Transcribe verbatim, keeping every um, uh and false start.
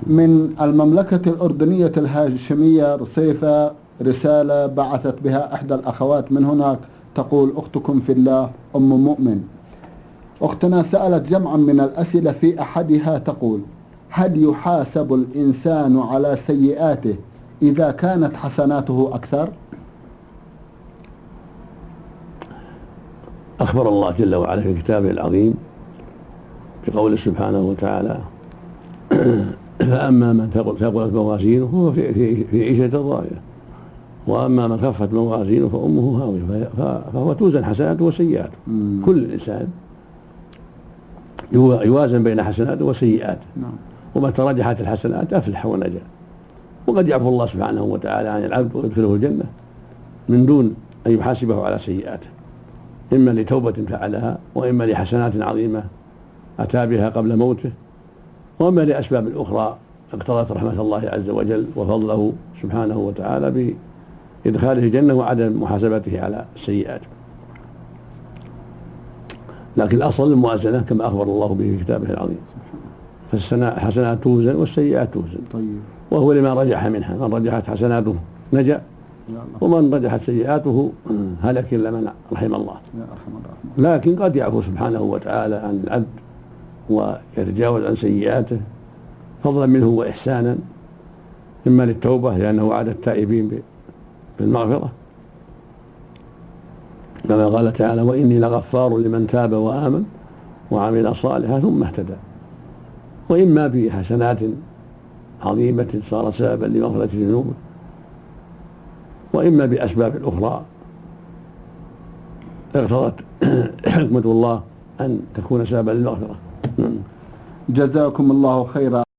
من المملكة الأردنية الهاشمية رصيفة رسالة بعثت بها إحدى الأخوات من هناك، تقول: أختكم في الله أم مؤمن. أختنا سألت جمعا من الأسئلة، في أحدها تقول: هل يحاسب الإنسان على سيئاته إذا كانت حسناته أكثر؟ أخبر الله جل وعلا في كتابه العظيم بقوله سبحانه وتعالى: فأما من ثقلت موازينه فهو في عيشة راضية، وأما من خفت موازينه فأمه هاوية، فهو توزن حسناته وسيئاته. كل إنسان يوازن بين حسناته وسيئاته، وما ترجحت الحسنات أفلح ونجا. وقد يعفو الله سبحانه وتعالى عن العبد ويدخله الجنة من دون أن يحاسبه على سيئاته، إما لتوبة فعلها، وإما لحسنات عظيمة أتى بها قبل موته، وإما لأسباب أخرى اقتضت رحمة الله عز وجل وفضله سبحانه وتعالى بإدخاله الجنة وعدم محاسبته على السيئات. لكن الأصل الموازنة كما أخبر الله به في كتابه العظيم، فالحسنات توزن والسيئات توزن. طيب. وهو لما رجح منها، من رجحت حسناته نجا، ومن رجحت سيئاته هلك إلا من رحم الله. لكن قد يعفو سبحانه وتعالى عن العبد ويتجاوز عن سيئاته فضلا منه وإحسانا، إما للتوبة لأنه وعد التائبين بالمغفرة كما قال تعالى: وإني لغفار لمن تاب وآمن وعمل صالحا ثم اهتدى، وإما بحسنات عظيمة صار سببا لمغفرة ذنوبه، وإما بأسباب أخرى اقتضت حكمة الله أن تكون سببا للمغفرة. جزاكم الله خيرا.